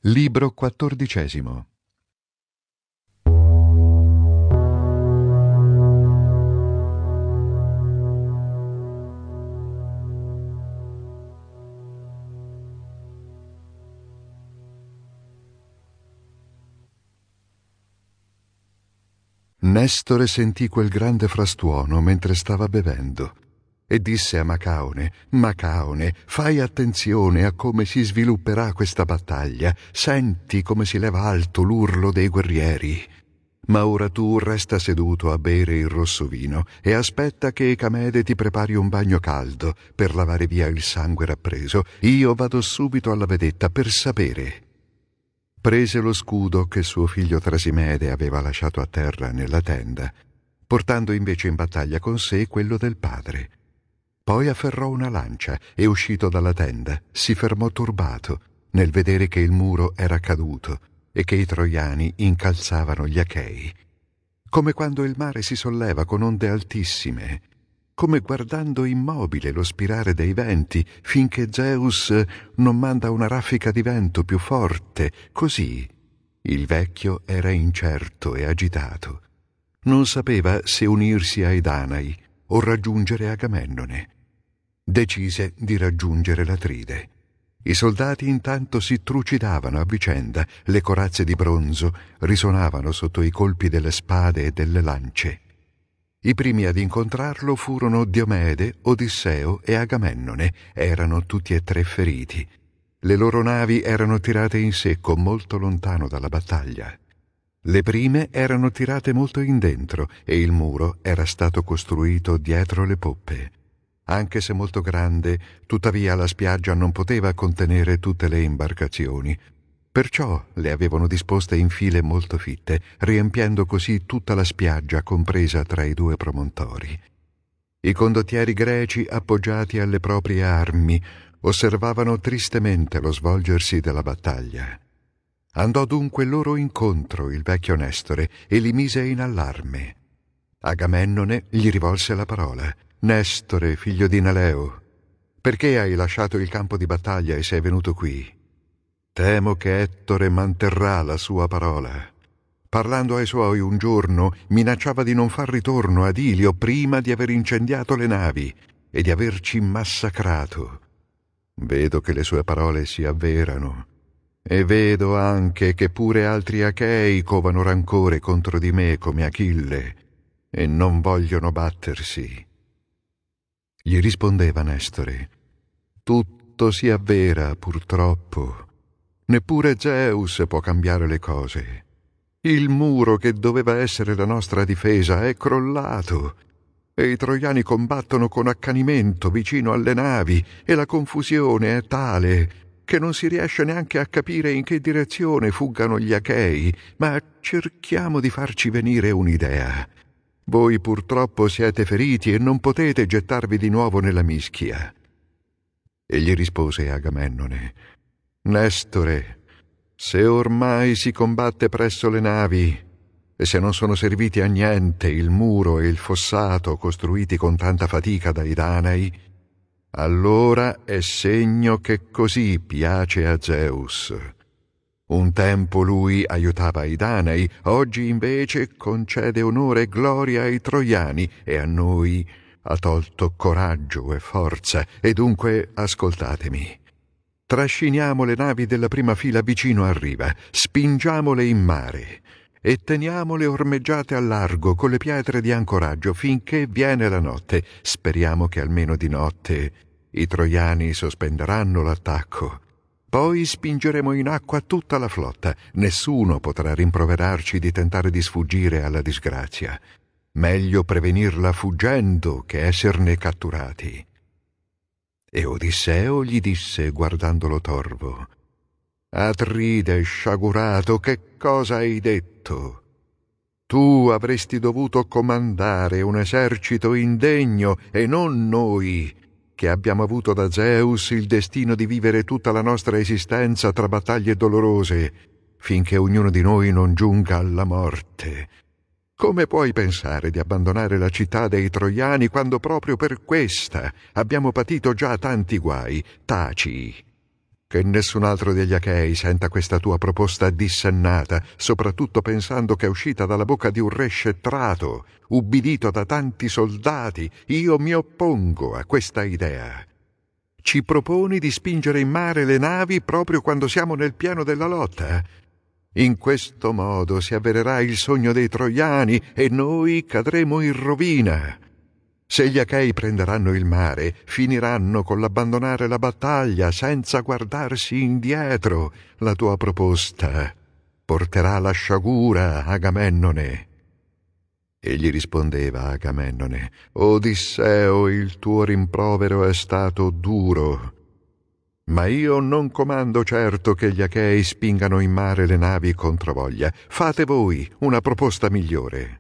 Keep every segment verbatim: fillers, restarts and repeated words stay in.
Libro quattordicesimo. Nestore sentì quel grande frastuono mentre stava bevendo e disse a Macaone: Macaone, fai attenzione a come si svilupperà questa battaglia. Senti come si leva alto l'urlo dei guerrieri. Ma ora tu resta seduto a bere il rosso vino e aspetta che Ecamede ti prepari un bagno caldo per lavare via il sangue rappreso. Io vado subito alla vedetta per sapere. Prese lo scudo che suo figlio Trasimede aveva lasciato a terra nella tenda, portando invece in battaglia con sé quello del padre. Poi afferrò una lancia e, uscito dalla tenda, si fermò turbato nel vedere che il muro era caduto e che i troiani incalzavano gli Achei, come quando il mare si solleva con onde altissime, come guardando immobile lo spirare dei venti finché Zeus non manda una raffica di vento più forte. Così il vecchio era incerto e agitato. Non sapeva se unirsi ai Danai o raggiungere Agamennone. Decise di raggiungere l'Atride. I soldati intanto si trucidavano a vicenda, le corazze di bronzo risonavano sotto i colpi delle spade e delle lance. I primi ad incontrarlo furono Diomede, Odisseo e Agamennone. Erano tutti e tre feriti. Le loro navi erano tirate in secco molto lontano dalla battaglia. Le prime erano tirate molto in dentro e il muro era stato costruito dietro le poppe. Anche se molto grande, tuttavia la spiaggia non poteva contenere tutte le imbarcazioni. Perciò le avevano disposte in file molto fitte, riempiendo così tutta la spiaggia compresa tra i due promontori. I condottieri greci, appoggiati alle proprie armi, osservavano tristemente lo svolgersi della battaglia. Andò dunque loro incontro il vecchio Nestore e li mise in allarme. Agamennone gli rivolse la parola. «Nestore, figlio di Naleo, perché hai lasciato il campo di battaglia e sei venuto qui? Temo che Ettore manterrà la sua parola. Parlando ai suoi un giorno, minacciava di non far ritorno ad Ilio prima di aver incendiato le navi e di averci massacrato. Vedo che le sue parole si avverano e vedo anche che pure altri Achei covano rancore contro di me come Achille e non vogliono battersi». Gli rispondeva Nestore: «Tutto si avvera, purtroppo. Neppure Zeus può cambiare le cose. Il muro che doveva essere la nostra difesa è crollato e i troiani combattono con accanimento vicino alle navi e la confusione è tale che non si riesce neanche a capire in che direzione fuggano gli Achei, ma cerchiamo di farci venire un'idea. Voi purtroppo siete feriti e non potete gettarvi di nuovo nella mischia». E gli rispose Agamennone: «Nestore, se ormai si combatte presso le navi e se non sono serviti a niente il muro e il fossato costruiti con tanta fatica dai Danai, allora è segno che così piace a Zeus. Un tempo lui aiutava i Danai, oggi invece concede onore e gloria ai Troiani e a noi ha tolto coraggio e forza. E dunque ascoltatemi. Trasciniamo le navi della prima fila vicino a riva, spingiamole in mare e teniamole ormeggiate al largo con le pietre di ancoraggio finché viene la notte. Speriamo che almeno di notte i Troiani sospenderanno l'attacco. Poi spingeremo in acqua tutta la flotta. Nessuno potrà rimproverarci di tentare di sfuggire alla disgrazia. Meglio prevenirla fuggendo che esserne catturati». E Odisseo gli disse, guardandolo torvo: «Atride, sciagurato, che cosa hai detto? Tu avresti dovuto comandare un esercito indegno e non noi, che abbiamo avuto da Zeus il destino di vivere tutta la nostra esistenza tra battaglie dolorose, finché ognuno di noi non giunga alla morte. Come puoi pensare di abbandonare la città dei Troiani quando proprio per questa abbiamo patito già tanti guai? Taci, Che nessun altro degli Achei senta questa tua proposta dissennata, soprattutto pensando che è uscita dalla bocca di un re scetrato, ubbidito da tanti soldati. Io mi oppongo a questa idea. Ci proponi di spingere in mare le navi proprio quando siamo nel pieno della lotta? In questo modo si avvererà il sogno dei troiani e noi cadremo in rovina. Se gli Achei prenderanno il mare, finiranno con l'abbandonare la battaglia senza guardarsi indietro. La tua proposta porterà la sciagura, Agamennone. Egli rispondeva, Agamennone: Odisseo, il tuo rimprovero è stato duro. Ma io non comando certo che gli Achei spingano in mare le navi controvoglia. Fate voi una proposta migliore.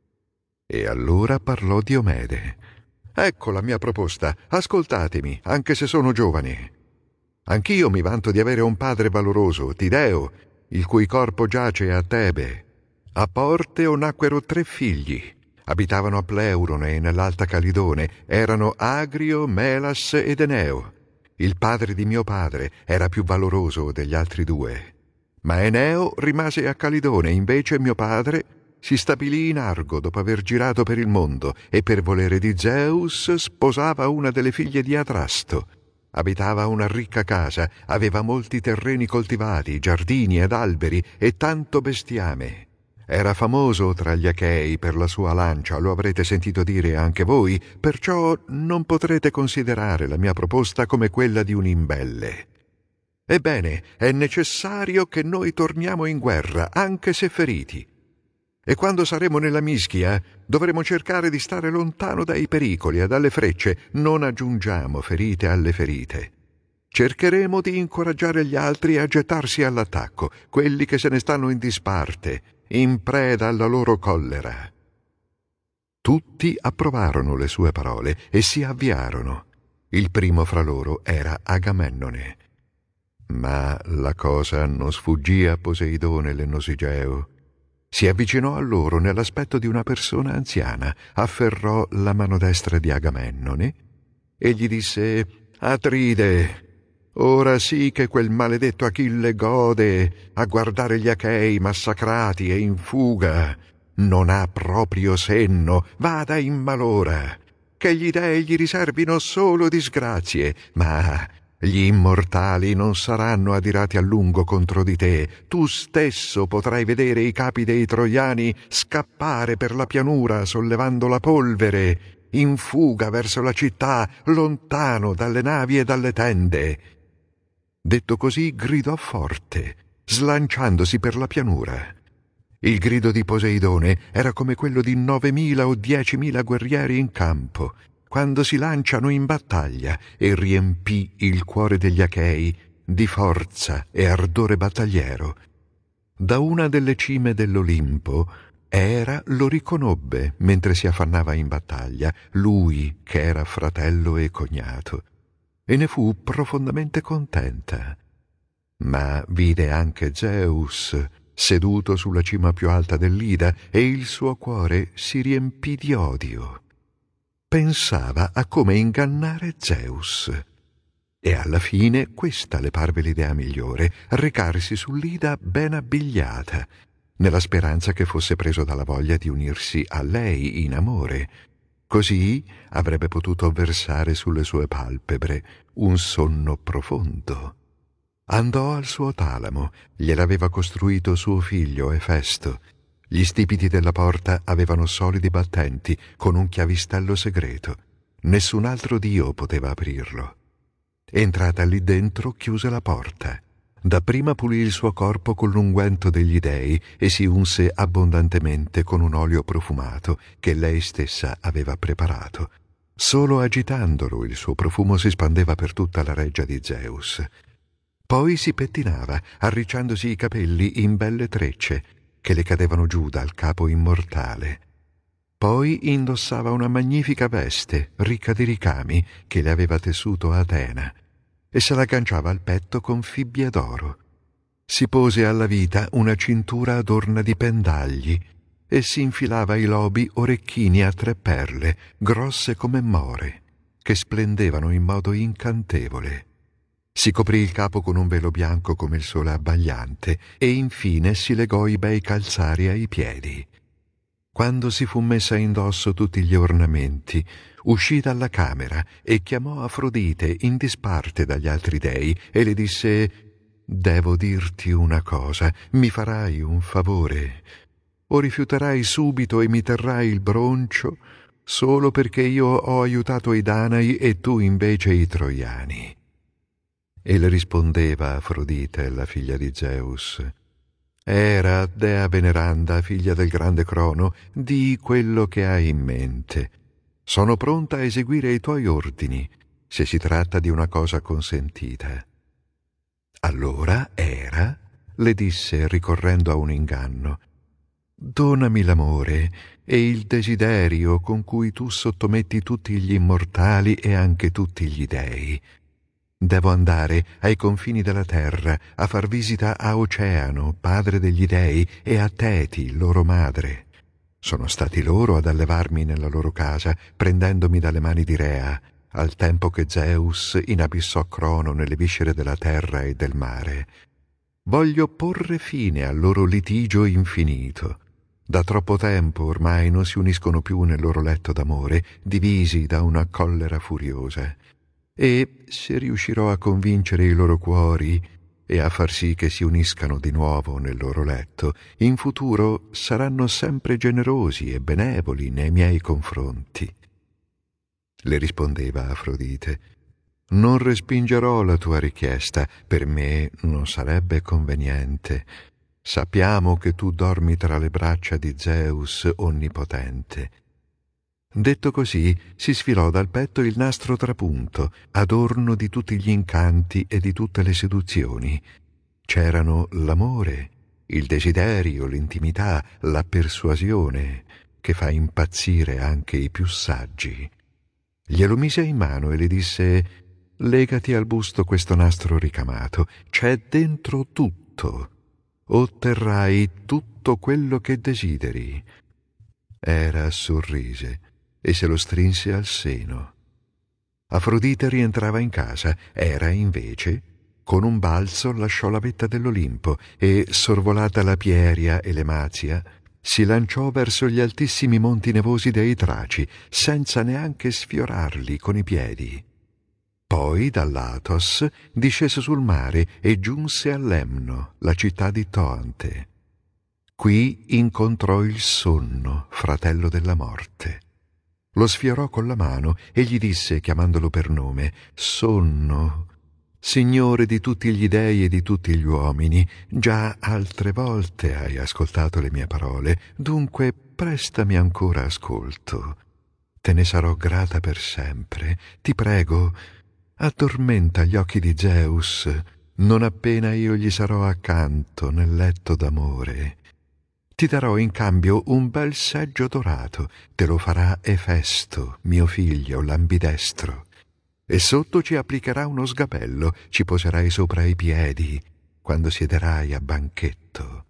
E allora parlò Diomede. Ecco la mia proposta, ascoltatemi, anche se sono giovane. Anch'io mi vanto di avere un padre valoroso, Tideo, il cui corpo giace a Tebe. A Porteo nacquero tre figli. Abitavano a Pleurone, nell'Alta Calidone. Erano Agrio, Melas ed Eneo. Il padre di mio padre era più valoroso degli altri due. Ma Eneo rimase a Calidone, invece mio padre si stabilì in Argo dopo aver girato per il mondo e per volere di Zeus sposava una delle figlie di Adrasto. Abitava una ricca casa, aveva molti terreni coltivati, giardini ed alberi e tanto bestiame. Era famoso tra gli Achei per la sua lancia, lo avrete sentito dire anche voi, perciò non potrete considerare la mia proposta come quella di un imbelle. Ebbene, è necessario che noi torniamo in guerra, anche se feriti. E quando saremo nella mischia dovremo cercare di stare lontano dai pericoli e dalle frecce. Non aggiungiamo ferite alle ferite. Cercheremo di incoraggiare gli altri a gettarsi all'attacco, quelli che se ne stanno in disparte, in preda alla loro collera. Tutti approvarono le sue parole e si avviarono. Il primo fra loro era Agamennone. Ma la cosa non sfuggì a Poseidone l'Enosigeo. Si avvicinò a loro nell'aspetto di una persona anziana, afferrò la mano destra di Agamennone e gli disse: Atride, ora sì che quel maledetto Achille gode a guardare gli Achei massacrati e in fuga. Non ha proprio senno, vada in malora. Che gli dei gli riservino solo disgrazie, ma gli immortali non saranno adirati a lungo contro di te. Tu stesso potrai vedere i capi dei troiani scappare per la pianura sollevando la polvere, in fuga verso la città, lontano dalle navi e dalle tende. Detto così, gridò forte, slanciandosi per la pianura. Il grido di Poseidone era come quello di novemila o diecimila guerrieri in campo, quando si lanciano in battaglia, e riempì il cuore degli Achei di forza e ardore battagliero. Da una delle cime dell'Olimpo Era lo riconobbe mentre si affannava in battaglia, lui che era fratello e cognato, e ne fu profondamente contenta. Ma vide anche Zeus seduto sulla cima più alta dell'Ida e il suo cuore si riempì di odio. Pensava a come ingannare Zeus. E alla fine questa le parve l'idea migliore, recarsi sull'Ida ben abbigliata, nella speranza che fosse preso dalla voglia di unirsi a lei in amore. Così avrebbe potuto versare sulle sue palpebre un sonno profondo. Andò al suo talamo, gliel'aveva costruito suo figlio Efesto. Gli stipiti della porta avevano solidi battenti con un chiavistello segreto. Nessun altro dio poteva aprirlo. Entrata lì dentro, chiuse la porta. Dapprima pulì il suo corpo con l'unguento degli dei e si unse abbondantemente con un olio profumato che lei stessa aveva preparato. Solo agitandolo il suo profumo si spandeva per tutta la reggia di Zeus. Poi si pettinava, arricciandosi i capelli in belle trecce che le cadevano giù dal capo immortale. Poi indossava una magnifica veste, ricca di ricami, che le aveva tessuto Atena, e se l'agganciava al petto con fibbie d'oro. Si pose alla vita una cintura adorna di pendagli e si infilava ai lobi orecchini a tre perle, grosse come more, che splendevano in modo incantevole. Si coprì il capo con un velo bianco come il sole abbagliante e infine si legò i bei calzari ai piedi. Quando si fu messa indosso tutti gli ornamenti, uscì dalla camera e chiamò Afrodite in disparte dagli altri dei e le disse: «Devo dirti una cosa, mi farai un favore. O rifiuterai subito e mi terrai il broncio solo perché io ho aiutato i Danai e tu invece i Troiani». E le rispondeva Afrodite, la figlia di Zeus: «Era, dea veneranda, figlia del grande Crono, di quello che hai in mente. Sono pronta a eseguire i tuoi ordini, se si tratta di una cosa consentita». Allora Era le disse, ricorrendo a un inganno: «Donami l'amore e il desiderio con cui tu sottometti tutti gli immortali e anche tutti gli dei. Devo andare ai confini della terra a far visita a Oceano, padre degli dei, e a Teti, loro madre. Sono stati loro ad allevarmi nella loro casa, prendendomi dalle mani di Rea, al tempo che Zeus inabissò Crono nelle viscere della terra e del mare. Voglio porre fine al loro litigio infinito. Da troppo tempo ormai non si uniscono più nel loro letto d'amore, divisi da una collera furiosa. E se riuscirò a convincere i loro cuori e a far sì che si uniscano di nuovo nel loro letto, in futuro saranno sempre generosi e benevoli nei miei confronti». Le rispondeva Afrodite: «Non respingerò la tua richiesta, per me non sarebbe conveniente. Sappiamo che tu dormi tra le braccia di Zeus onnipotente». Detto così, si sfilò dal petto il nastro trapunto, adorno di tutti gli incanti e di tutte le seduzioni. C'erano l'amore, il desiderio, l'intimità, la persuasione, che fa impazzire anche i più saggi. Glielo mise in mano e le disse: «Legati al busto questo nastro ricamato, c'è dentro tutto. Otterrai tutto quello che desideri». Era sorrise e se lo strinse al seno. Afrodite rientrava in casa. Era invece, con un balzo, lasciò la vetta dell'Olimpo e, sorvolata la Pieria e l'Emazia, si lanciò verso gli altissimi monti nevosi dei Traci, senza neanche sfiorarli con i piedi. Poi dall'Athos discese sul mare e giunse a Lemno, la città di Toante. Qui incontrò il Sonno, fratello della morte. Lo sfiorò con la mano e gli disse, chiamandolo per nome: «Sonno, Signore di tutti gli dei e di tutti gli uomini, già altre volte hai ascoltato le mie parole, dunque prestami ancora ascolto. Te ne sarò grata per sempre. Ti prego, addormenta gli occhi di Zeus, non appena io gli sarò accanto nel letto d'amore. Ti darò in cambio un bel seggio dorato, te lo farà Efesto, mio figlio, l'ambidestro. E sotto ci applicherà uno sgabello, ci poserai sopra i piedi, quando siederai a banchetto».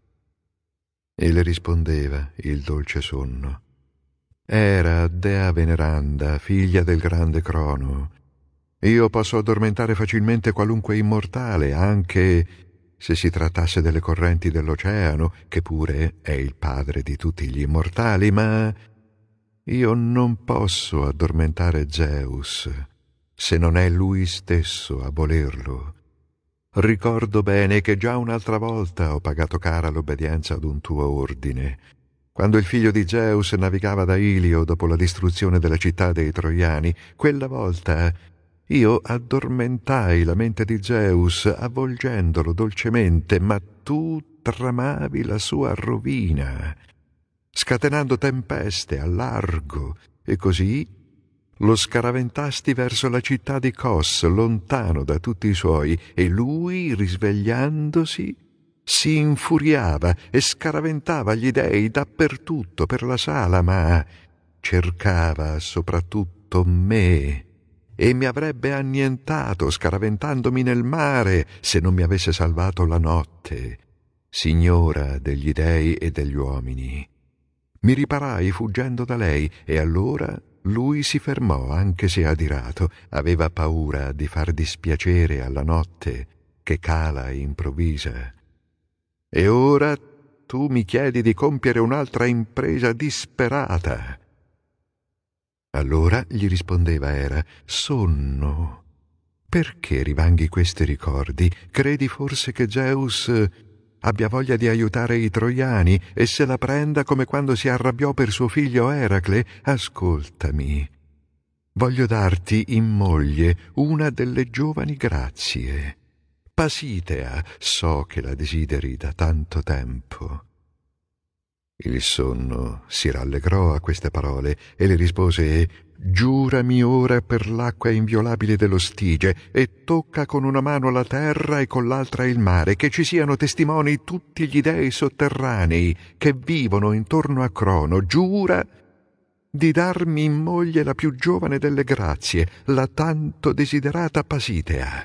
E le rispondeva il dolce Sonno: «Era, dea veneranda, figlia del grande Crono. Io posso addormentare facilmente qualunque immortale, anche se si trattasse delle correnti dell'oceano, che pure è il padre di tutti gli immortali, ma io non posso addormentare Zeus, se non è lui stesso a volerlo. Ricordo bene che già un'altra volta ho pagato cara l'obbedienza ad un tuo ordine, quando il figlio di Zeus navigava da Ilio dopo la distruzione della città dei Troiani. Quella volta io addormentai la mente di Zeus, avvolgendolo dolcemente, ma tu tramavi la sua rovina, scatenando tempeste al largo, e così lo scaraventasti verso la città di Cos, lontano da tutti i suoi, e lui, risvegliandosi, si infuriava e scaraventava gli dei dappertutto per la sala, ma cercava soprattutto me, e mi avrebbe annientato scaraventandomi nel mare se non mi avesse salvato la notte, signora degli dei e degli uomini. Mi riparai fuggendo da lei, e allora lui si fermò, anche se adirato, aveva paura di far dispiacere alla notte che cala e improvvisa. E ora tu mi chiedi di compiere un'altra impresa disperata. Allora gli rispondeva Era: sonno. Perché rivanghi questi ricordi? Credi forse che Zeus abbia voglia di aiutare i troiani e se la prenda come quando si arrabbiò per suo figlio Eracle? Ascoltami. Voglio darti in moglie una delle giovani grazie. Pasitea, so che la desideri da tanto tempo. Il sonno si rallegrò a queste parole e le rispose: giurami ora per l'acqua inviolabile dello Stige e tocca con una mano la terra e con l'altra il mare, che ci siano testimoni tutti gli dei sotterranei che vivono intorno a Crono. Giura di darmi in moglie la più giovane delle grazie, la tanto desiderata Pasitea.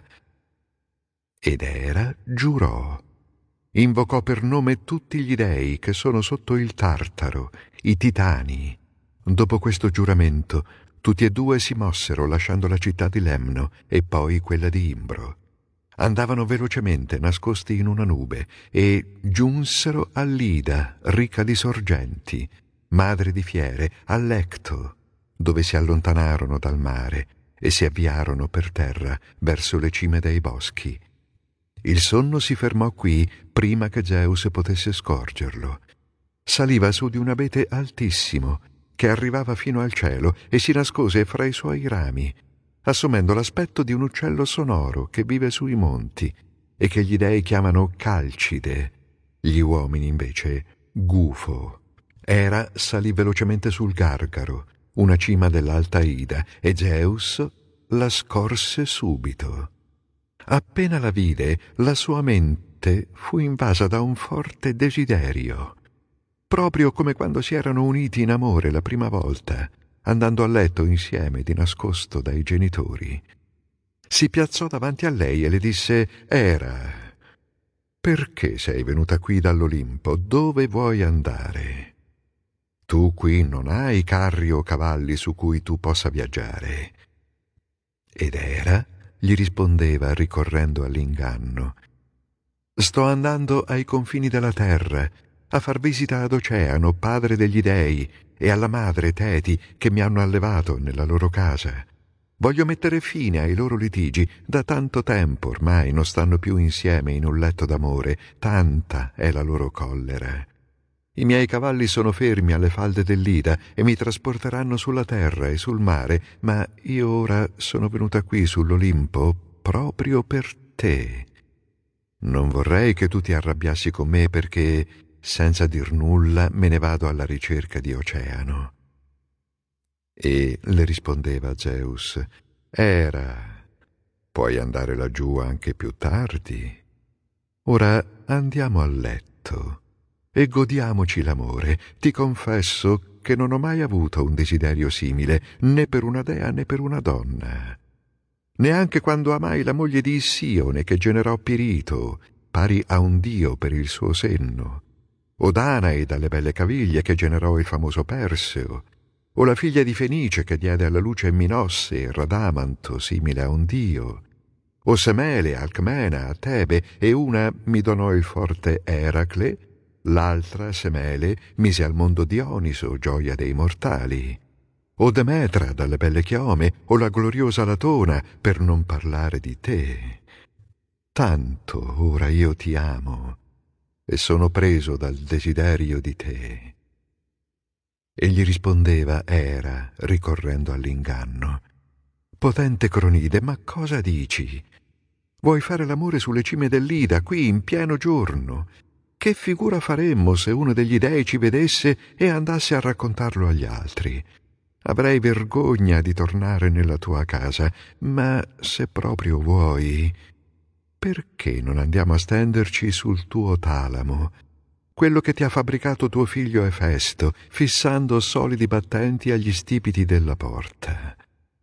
Ed Era giurò. Invocò per nome tutti gli dei che sono sotto il Tartaro, i Titani. Dopo questo giuramento, tutti e due si mossero lasciando la città di Lemno e poi quella di Imbro. Andavano velocemente nascosti in una nube e giunsero a Lida, ricca di sorgenti, madre di fiere, a Lecto, dove si allontanarono dal mare e si avviarono per terra verso le cime dei boschi. Il sonno si fermò qui prima che Zeus potesse scorgerlo. Saliva su di un abete altissimo che arrivava fino al cielo e si nascose fra i suoi rami, assumendo l'aspetto di un uccello sonoro che vive sui monti e che gli dei chiamano Calcide, gli uomini invece Gufo. Era salì velocemente sul Gargaro, una cima dell'alta Ida, e Zeus la scorse subito. Appena la vide, la sua mente fu invasa da un forte desiderio, proprio come quando si erano uniti in amore la prima volta, andando a letto insieme di nascosto dai genitori. Si piazzò davanti a lei e le disse: Era, perché sei venuta qui dall'Olimpo? Dove vuoi andare? Tu qui non hai carri o cavalli su cui tu possa viaggiare. Ed Era gli rispondeva, ricorrendo all'inganno: sto andando ai confini della terra a far visita ad Oceano, padre degli dei, e alla madre Teti, che mi hanno allevato nella loro casa. Voglio mettere fine ai loro litigi. Da tanto tempo ormai non stanno più insieme in un letto d'amore, tanta è la loro collera. I miei cavalli sono fermi alle falde dell'Ida e mi trasporteranno sulla terra e sul mare, ma io ora sono venuta qui sull'Olimpo proprio per te. Non vorrei che tu ti arrabbiassi con me perché, senza dir nulla, me ne vado alla ricerca di Oceano. E le rispondeva Zeus: Era, puoi andare laggiù anche più tardi. Ora andiamo a letto e godiamoci l'amore. Ti confesso che non ho mai avuto un desiderio simile, né per una dea né per una donna. Neanche quando amai la moglie di Issione, che generò Pirito, pari a un dio per il suo senno, o Danae dalle belle caviglie, che generò il famoso Perseo, o la figlia di Fenice, che diede alla luce Minosse e Radamanto, simile a un dio, o Semele, Alcmena, a Tebe, e una mi donò il forte Eracle, l'altra, Semele, mise al mondo Dioniso, gioia dei mortali, o Demetra dalle belle chiome, o la gloriosa Latona, per non parlare di te. Tanto ora io ti amo e sono preso dal desiderio di te. E gli rispondeva Era, ricorrendo all'inganno: potente Cronide, ma cosa dici? Vuoi fare l'amore sulle cime dell'Ida, qui in pieno giorno? Che figura faremmo se uno degli dei ci vedesse e andasse a raccontarlo agli altri? Avrei vergogna di tornare nella tua casa, ma se proprio vuoi, perché non andiamo a stenderci sul tuo talamo, quello che ti ha fabbricato tuo figlio Efesto, fissando solidi battenti agli stipiti della porta?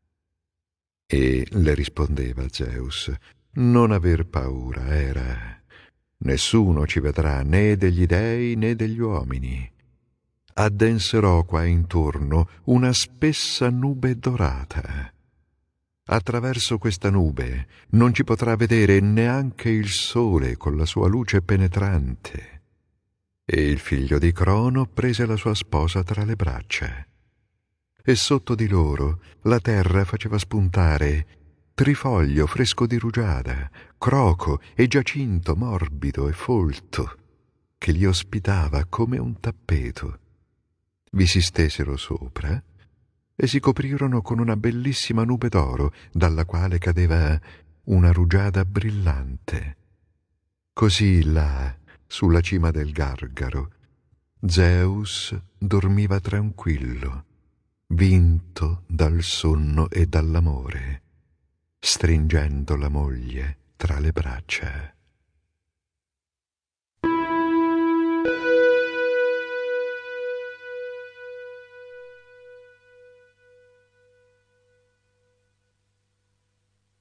E le rispondeva Zeus: non aver paura, Era. Nessuno ci vedrà, né degli dei né degli uomini. addenserò qua intorno una spessa nube dorata. Attraverso questa nube non ci potrà vedere neanche il sole con la sua luce penetrante. E il figlio di Crono prese la sua sposa tra le braccia. E sotto di loro la terra faceva spuntare trifoglio fresco di rugiada, croco e giacinto morbido e folto, che li ospitava come un tappeto. Vi si stesero sopra e si coprirono con una bellissima nube d'oro, dalla quale cadeva una rugiada brillante. Così là, sulla cima del Gargaro, Zeus dormiva tranquillo, vinto dal sonno e dall'amore, stringendo la moglie tra le braccia.